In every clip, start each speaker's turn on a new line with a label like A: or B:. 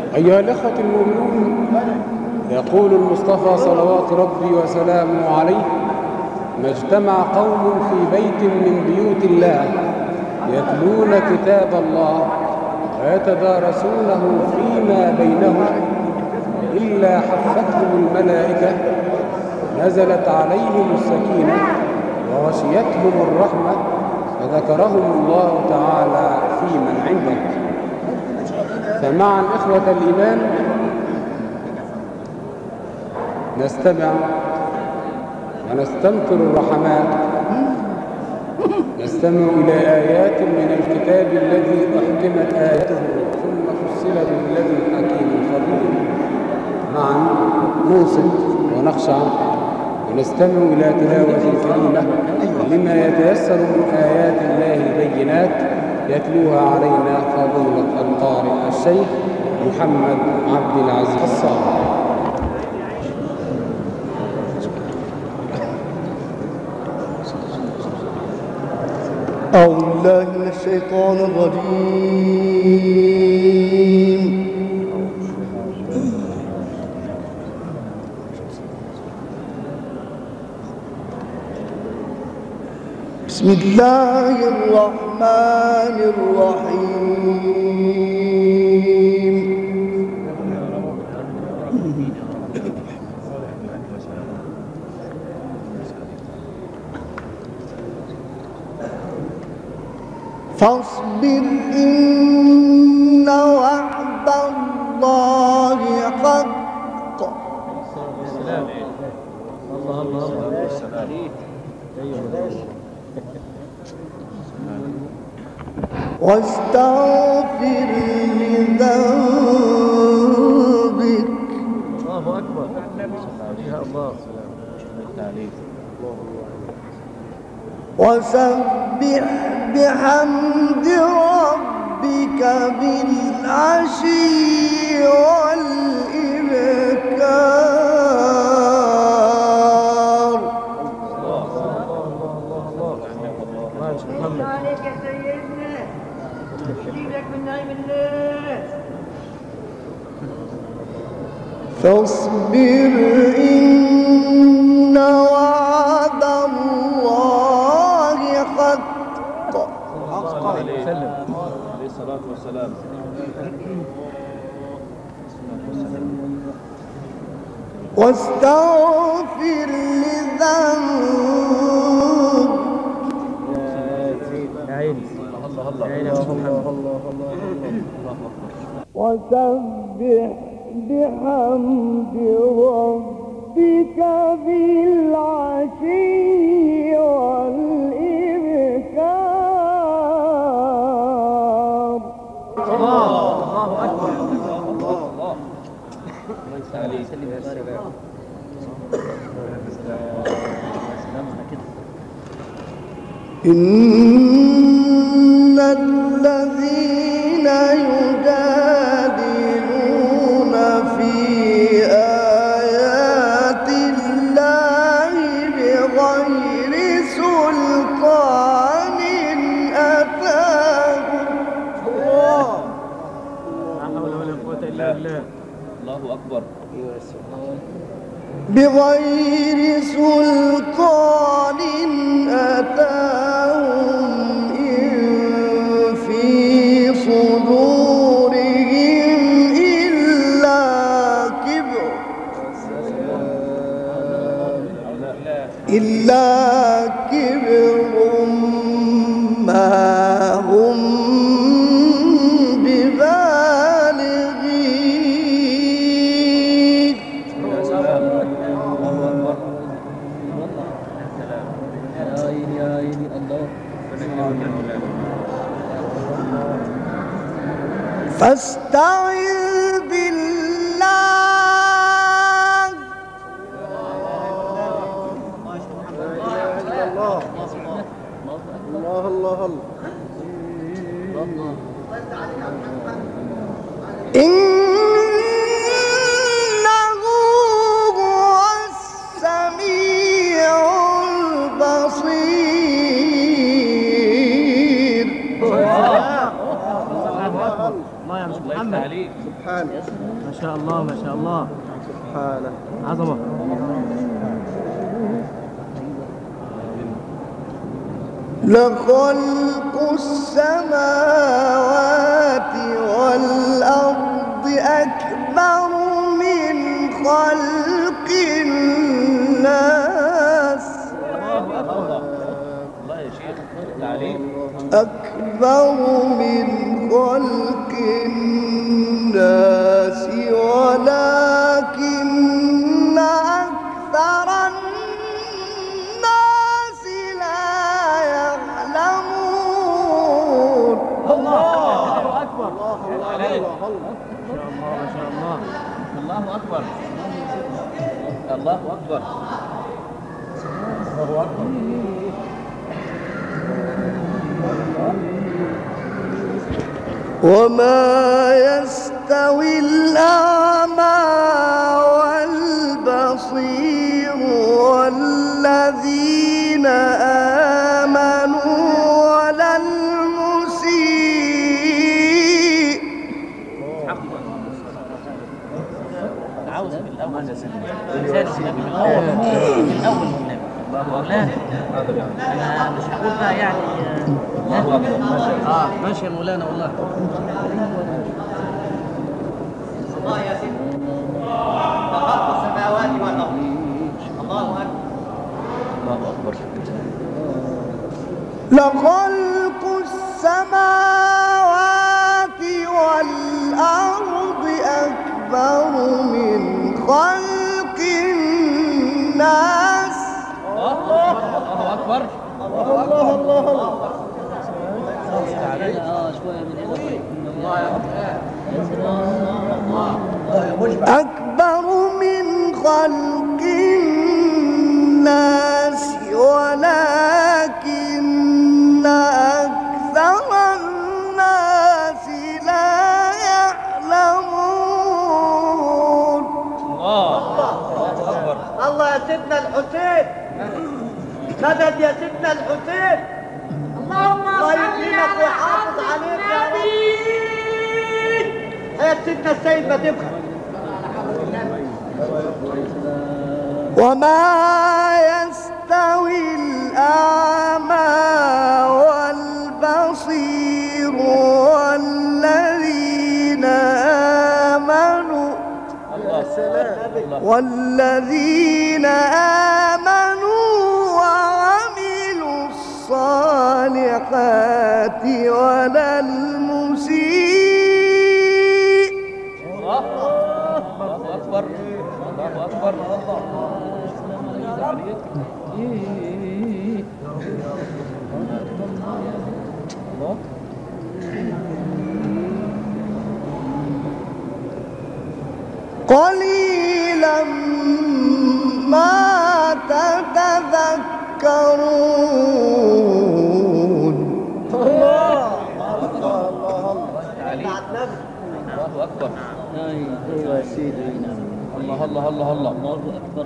A: أيها الإخوة المؤمنون، يقول المصطفى صلوات ربي وسلامه عليه: ما اجتمع قوم في بيت من بيوت الله يتلون كتاب الله ويتدارسونه فيما بينهم إلا حفتهم الملائكة، نزلت عليهم السكينة وغشيتهم الرحمة، وذكرهم الله تعالى في من عنده. فمعا إخوة الإيمان نستمع ونستمطر الرحمات، نستمع إلى آيات من الكتاب الذي أحكمت آياته ثم فصلت من لدن حكيم خبير. معا نوصت ونخشع ونستمع إلى تلاوة كريمة لما يتيسر من آيات الله البينات، يتلوها علينا فضيلة القارئ الشيخ محمد عبد العزيز الصالح.
B: أعوذ بالله من الشيطان الرجيم. بسم الله الرحمن الرحيم. فاصبر إن وعد الله حق. واستغفر لذنبك.
C: الله أكبر. يا الله.
B: وسبح بحمد ربك بالعشي والإبكار.
C: الله عليك يا سيدنا، تشريفك من نعيم الله.
B: فاصبر إن وعد الله حق.
C: عليه الصلاة والسلام.
B: واستغفر لذنبك.
C: يا عيني الله يا عيني يا محمد.
B: وسبح بحمد ربك بالعشي والإبكار.
C: الله أكبر. الله
B: إن الذين يجادلون في آيات الله بغير سلطان أتاهم.
C: لا حول ولا قوة إلا بالله.
D: الله أكبر.
B: بغير سلطان أتاهم إن في صدورهم إلا كبر ما هم ببالغين. فاستعذ بالله.
C: الله
B: إنه هو السميع البصير.
C: الله يا محمد.
D: محمد.
E: سبحانه.
D: ما شاء الله ما شاء الله.
E: سبحانه.
D: عظمة.
B: لخلق السماوات والأرض أكبر من خلق الناس.
D: الله يا شيخ تعليم.
B: أكبر من خلق الناس ولكن أكثر الناس لا يعلمون.
D: الله أكبر.
E: الله الله الله.
D: ما شاء الله. الله أكبر. الله أكبر. الله أكبر.
B: وما يستوي الأعمى والبصير والذين آمنوا ولا المسيء.
D: تعوذ بالأول يا سيدي. من الأول والنبي. مولانا أنا مش هقول بقى يعني. الله أكبر. ماشي يا مولانا والله.
C: الله يا سيدي. خلق السماوات والأرض. الله أكبر.
D: الله أكبر.
B: لخلق السماوات والأرض أكبر من خلق الناس.
D: الله أكبر.
E: الله الله الله.
B: أكبر من خلق الناس ولكن أكثر الناس لا يعلمون.
C: الله يا سيدنا الحسين. مدد يا سيدنا الحسين.
F: اللهم
C: الله
F: صل
C: يكرمك ويحافظ عليك يا رب. يا سيدنا السيد ما تبخل.
B: وما يستوي الأعمى والبصير والذين آمنوا وعملوا الصالحات ولا المسيء.
D: الله أكبر. الله أكبر.
B: قليلا ما تتذكرون.
E: الله الله الله.
D: الله أكبر.
E: ايوه يا سيدي.
D: الله الله الله الله. الله أكبر.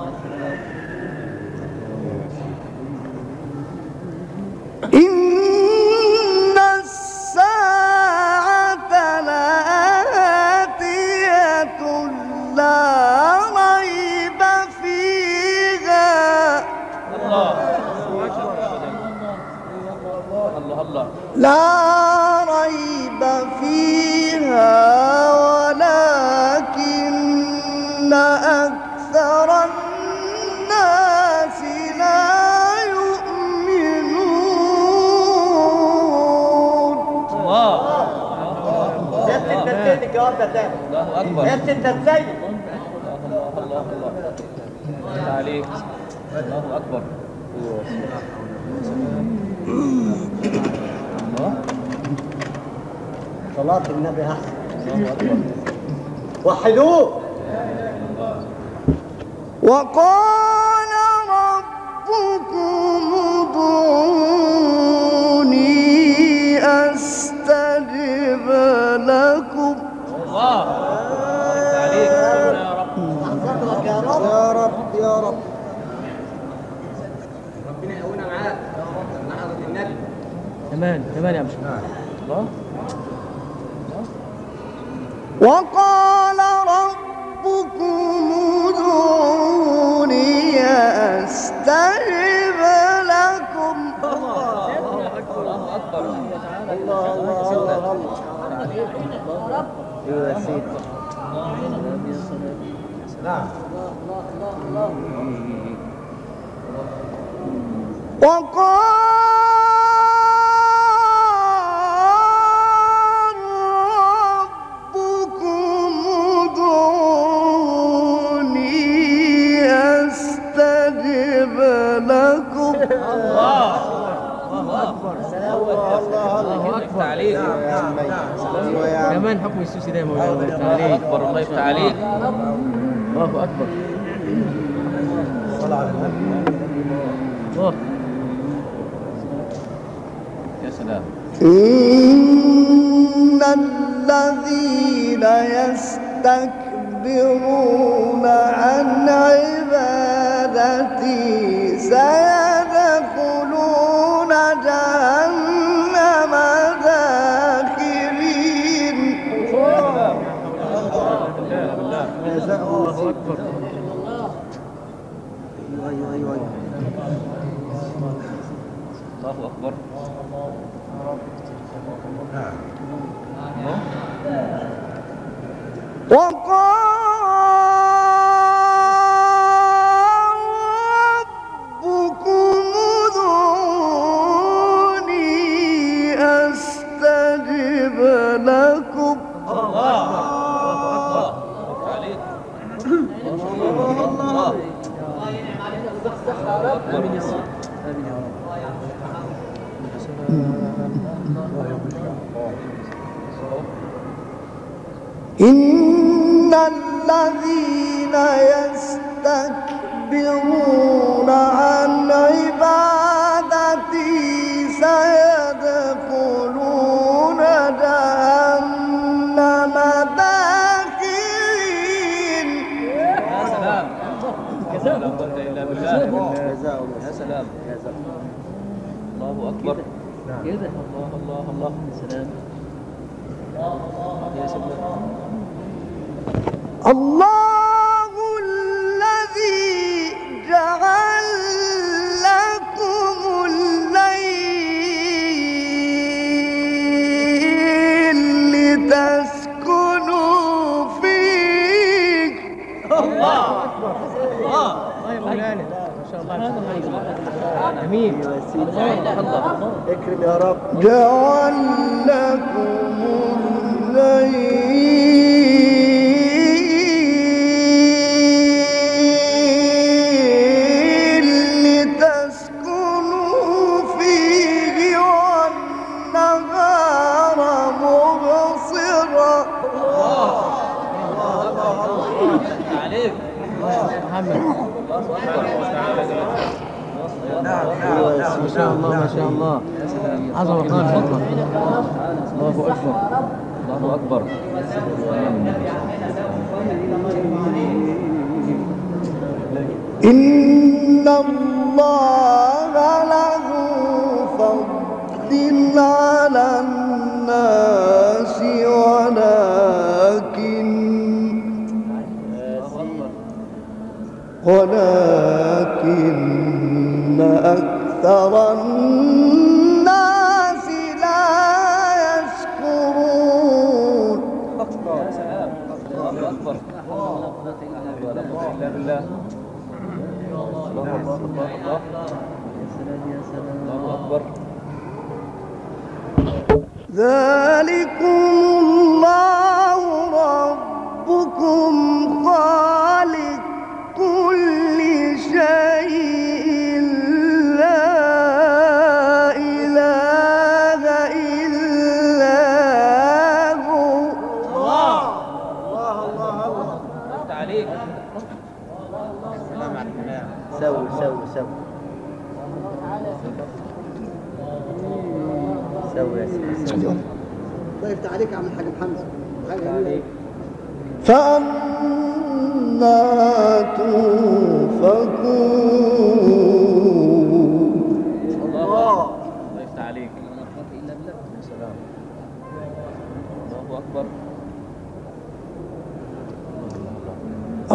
B: إن الساعة لآتية لا ريب فيها.
D: الله الله.
B: لا ريب فيها ولكن أكثر الناس لا يؤمنون.
D: الله
C: يا سيدنا السيد الجواب ده تاني.
D: الله أكبر.
C: يا سيدنا السيد.
D: الله الله الله. عليك. الله أكبر. الله.
C: صلاة النبي أحسن.
D: الله أكبر.
C: وحدوه.
B: وقال ربكم ادعوني أستجب لكم.
D: الله عليك. يا رب.
C: حفظك يا رب.
E: يا رب يا رب.
C: ربنا يقوينا معاك يا رب. مع حضرة النبي.
D: كمان يا مش الله.
B: وقال ربكم ادعوني أستجب لكم.
E: الله أكبر. الله ايوه يا سيدي. نعم.
B: وقال ربكم ادعوني أستجب لكم.
E: الله اكبر. الله
D: يفتح عليك.
F: كمان حكم السوسي ده مولانا. الله يفتح عليك.
D: اكبر. الله يفتح عليك.
F: الله اكبر.
E: صل على النبي.
F: الله.
D: يا سلام.
B: إن الذين يستكبرون عن عبادتي سيدخلون جهنم داخرين.
E: الله اكبر. ايوه.
D: الله اكبر.
B: وقال ربكم ادعوني أستجب لكم.
D: الله يفتح عليك. الله.
B: إن الذين يستكبرون عن عبادتي سيدخلون جهنم داخرين.
D: يا سلام. لا قوة الا بالله. يا سلام. الله اكبر.
F: كده.
D: الله. يا سلام. يا سلام.
B: الله الذي جعل لكم الليل لتسكنوا فيه.
D: الله.
F: الله يا مولانا. ما شاء الله. امين.
E: اكرم يا رب.
B: جعل لكم الليل لتسكنوا فيه والنهار مبصرا.
D: عليك.
F: محمد.
E: نعم.
F: ما شاء الله ما شاء الله. عظمة خالص والله. الله اكبر.
D: الله اكبر.
B: إن الله له فضل على الناس ولكن أكثر الناس لا يشكرون.
D: يا سلام. الله اكبر. ولا قوة الا بالله. الله اكبر.
B: ذلكم الله ربكم خالق كل شيء لا إله إلا هو.
D: الله. يفتح عليك.
E: سوي يا سيدي.
G: الله يفتح عليك يا عم الحاج حمزه.
B: فأنا توفكون.
D: الله يفتح عليك. يا سلام. الله اكبر.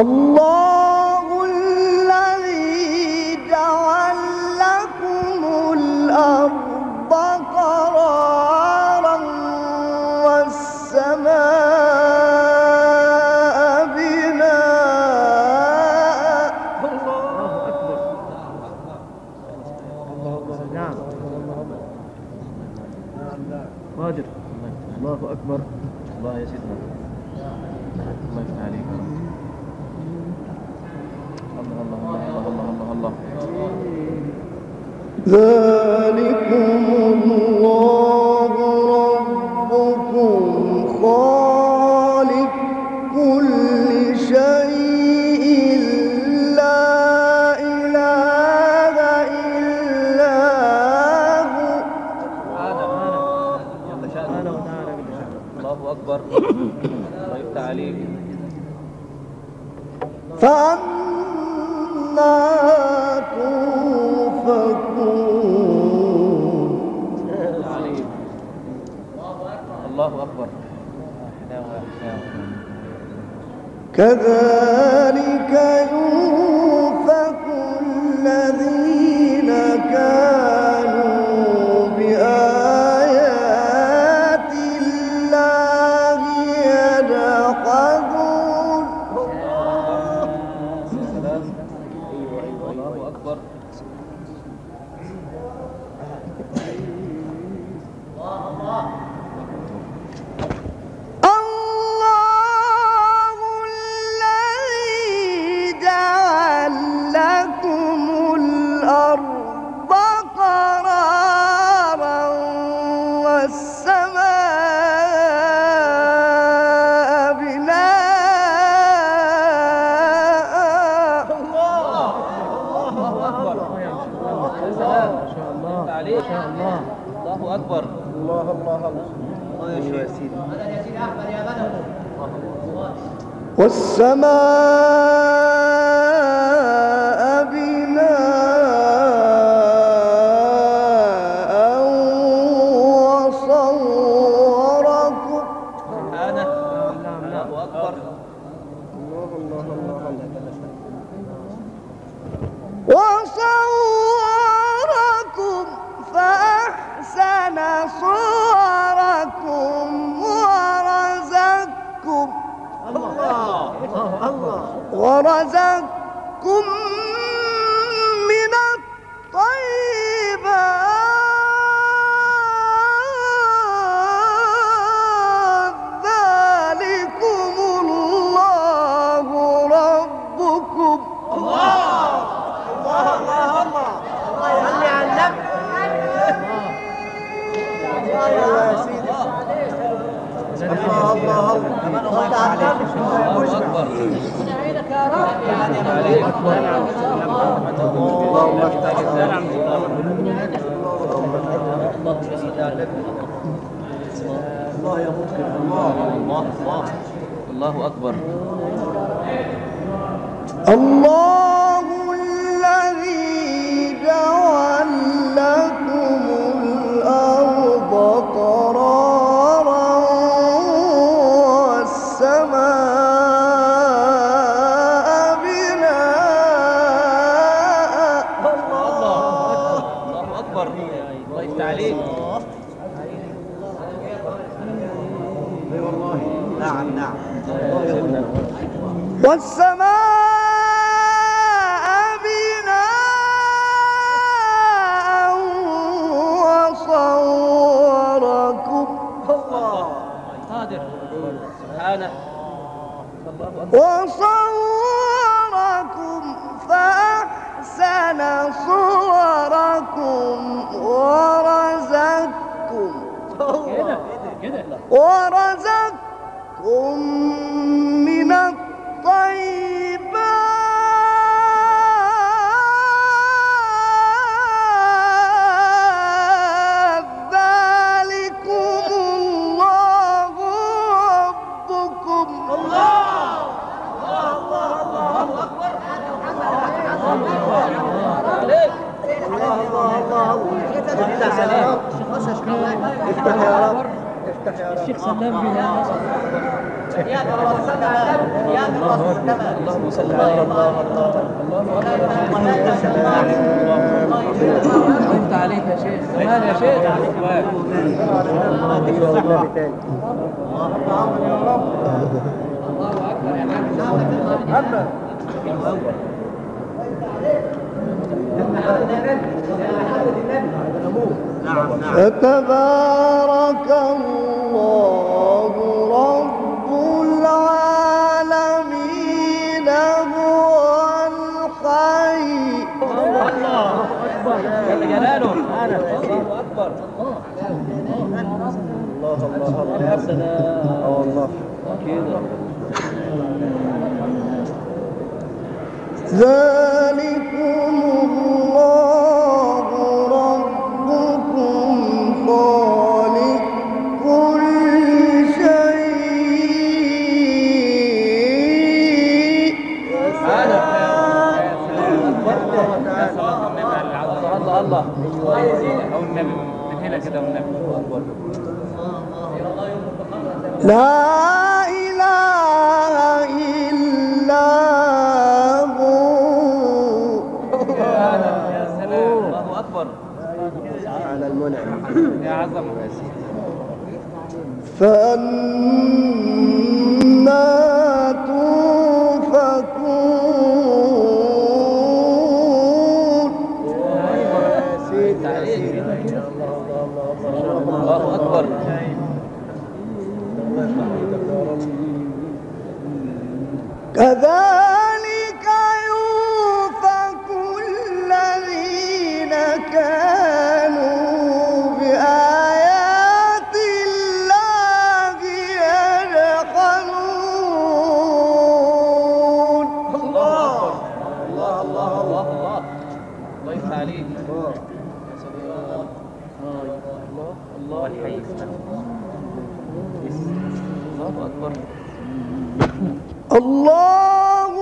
B: الله الذي جعل لكم الأرض قرارا والسماء بناء.
F: الله أكبر. نعم قادر. الله أكبر.
D: الله يا سيدنا، الله يفتح عليك. الله الله الله الله الله الله.
B: ذلكم الله ربكم خالق كل شيء لا إله إلا هو.
D: الله أكبر. الله يفتح عليك.
B: فأنا توفكون.
D: الله أكبر.
B: كذلك يؤفك الذين كانوا بآيات الله يجحدون.
D: الله أكبر.
B: الله الذي جعل لكم الأرض قرارا والسماء بناء.
D: الله أكبر.
F: ما شاء الله.
D: الله أكبر.
E: الله الله الله. ايوه يا سيدي.
B: والسماء بناء وصوركم.
D: سبحانه. الله أكبر.
B: وصوركم فأحسن صوركم ورزقكم من الطيبات. ذلكم الله ربكم.
D: الله أكبر.
B: الله الذي جعل لكم الأرض قرارا والسماء بناء.
D: الله أكبر. الله يفتح عليك.
E: نعم نعم.
B: والسماء بناء وصوركم.
D: قادر. سبحانه.
B: وصوركم فأحسن صوركم ورزقكم من الطيبات. ذلكم الله ربكم.
E: افتح يا رب. افتح يا رب.
F: الشيخ سلام بها. اللهم صل على الله. انت عليك يا شيخ. كمان يا شيخ.
B: فتبارك الله رب العالمين هو الحي.
F: الله اكبر جل جلاله. الله اكبر. الله يا سلام. الله كده.
B: ذلكم الله ربكم خالق كل شيء.
F: الله
D: او النبي من هنا كده والنبي
B: لا إله إلا هو.
F: يا سلام. الله اكبر.
E: على المنعم.
D: يا عظمه.
B: فأنا توفكون.
F: الله اكبر.
B: كذلك يؤفك الذين كانوا بآيات الله يجحدون.
F: الله الله الله الله الله يفتح عليك. الله الحي. الله اكبر.
B: الله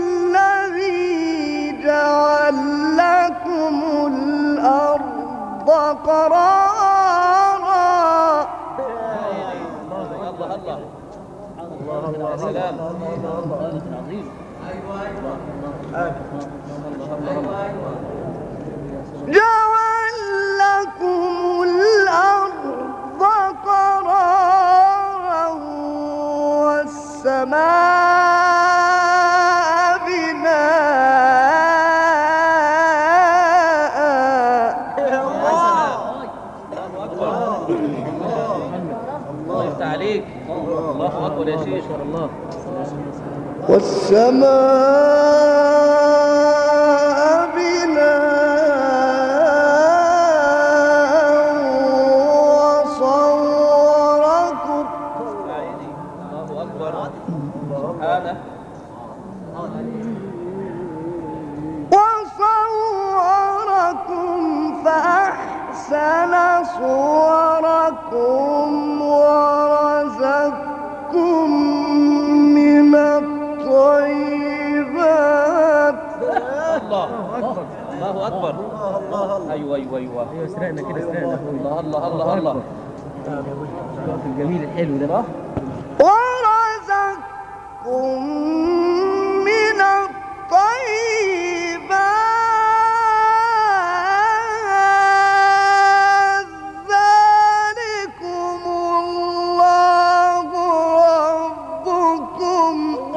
B: الذي جعل لكم الأرض قرارا.
F: الله يا سلام. عظيم.
B: جعل لكم الأرض قرارا والسماء بناء.
F: الله يفتح عليك. الله اكبر يا شيخ. الله.
B: والسماء بناء وصوركم.
F: الله اكبر. سبحانه.
B: وصوركم فأحسن صوركم ورزقكم من الطيبات.
F: الله اكبر. الله اكبر. ايوه ايوه ايوه. ايوه سرقنا كده سرقنا. الله الله الله الله. الجميل الحلو ده.
B: ورزقكم من الطيبات. ذلكم الله ربكم.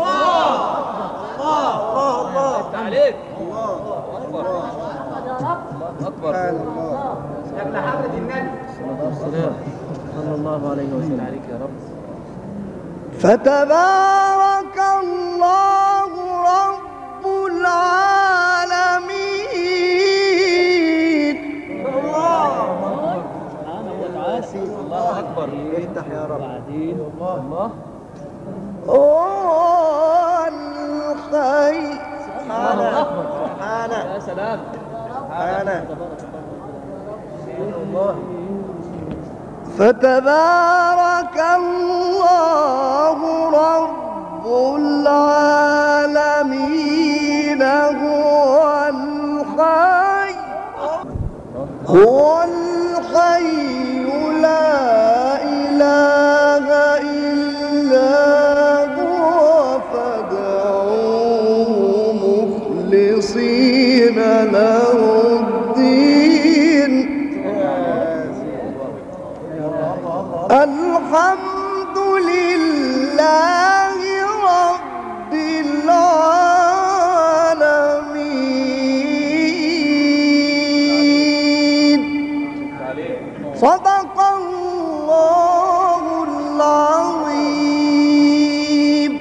F: يفتح عليك. الله اكبر. الله اكبر.
E: يا ابن حضرة النبي.
F: صلى الله عليه وسلم. عليك يا رب.
B: فتبارك الله رب العالمين.
F: الله اكبر.
E: افتح يا رب.
F: الله.
B: والخير.
E: سبحانه. سبحانه.
F: يا سلام.
E: سبحانه.
B: فتبارك الله رب العالمين هو الحي. هو الحي لا إله إلا صدق الله العظيم.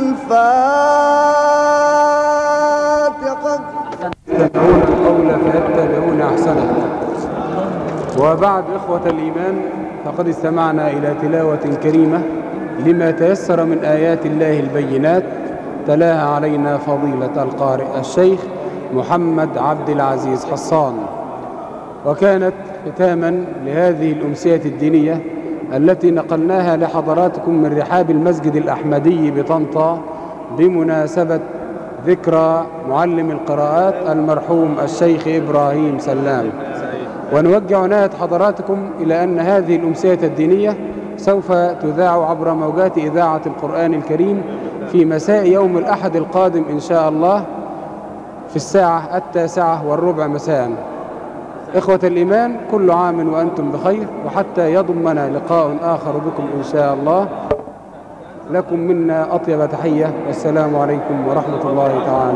B: الفاتحة.
A: يتبعون القول فيتبعون أحسنه. وبعد إخوة الإيمان، فقد استمعنا إلى تلاوة كريمة لما تيسر من آيات الله البينات، تلاها علينا فضيلة القارئ الشيخ محمد عبد العزيز حصان، وكانت ختاما لهذه الأمسية الدينية التي نقلناها لحضراتكم من رحاب المسجد الأحمدي بطنطا بمناسبة ذكرى معلم القراءات المرحوم الشيخ إبراهيم سلام. ونوجه عناية حضراتكم إلى أن هذه الأمسية الدينية سوف تذاع عبر موجات إذاعة القرآن الكريم في مساء يوم الأحد القادم إن شاء الله في الساعة 9:15 مساء. إخوة الإيمان، كل عام وأنتم بخير، وحتى يضمنا لقاء آخر بكم إن شاء الله، لكم منا أطيب تحية، والسلام عليكم ورحمة الله تعالى.